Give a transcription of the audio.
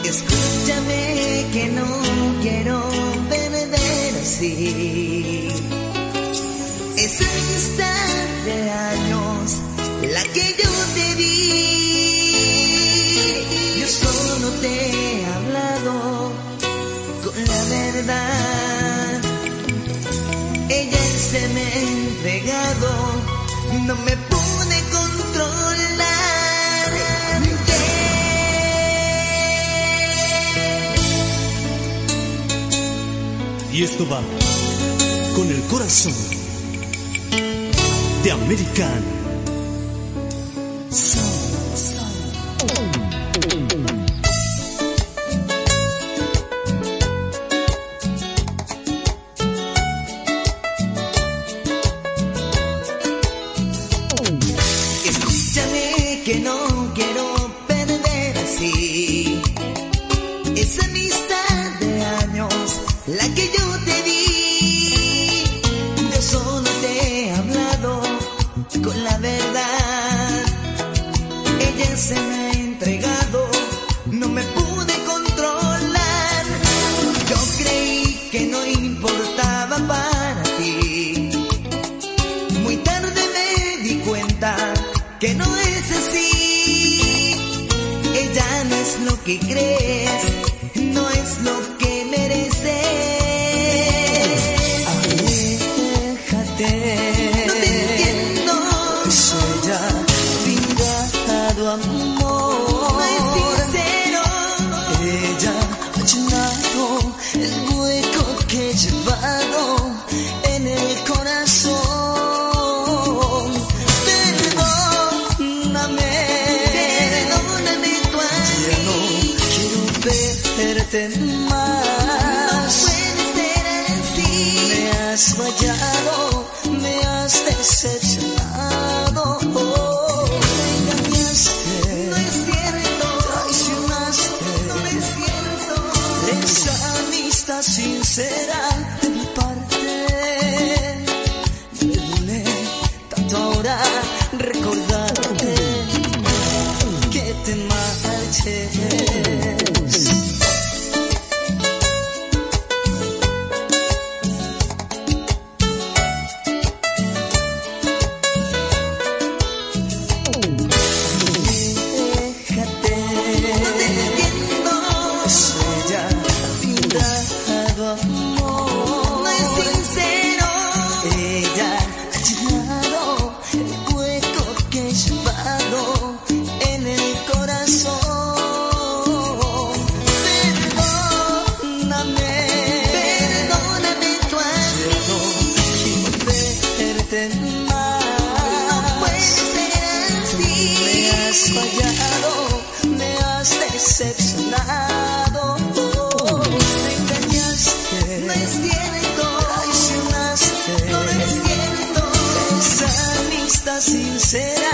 Escúchame que no quiero perder así esa amistad de años, la que yo te di. Yo solo te he hablado con la verdad. Ella se me ha entregado, no me pude controlar. Y esto va con el corazón de American Sound. Escúchame que no quiero perder así esa amistad de años, la que yo te di. Yo solo te he hablado con la verdad. Ella se me ha entregado, no me pude controlar. Yo creí que no importaba para ti. Muy tarde me di cuenta que no es así. Ella no es lo que crees, no es lo que mereces. Aléjate, no te entiendo. Es ella, vingado amor. No es sincero. Ella ha llenado el hueco que he llevado en el corazón. Perdóname tú a Ya no mí. quiero verte más. No puede ser así. Me has fallado, me has decepcionado. Me engañaste, No es cierto, traicionaste. no es cierto. Esa amistad sincera de mi parte. Me duele tanto ahora recordarte que te marches. Déjate, No te entiendo. es ella, vingado amor. No es sincero. Ella ha llenado el hueco que he llevado en el corazón. Perdóname, Perdóname tú a ya no quiero verte más. No puede ser así. Me has fallado, me has decepcionado. Me engañaste, No es cierto, traicionaste. no es cierto. Esa amistad sincera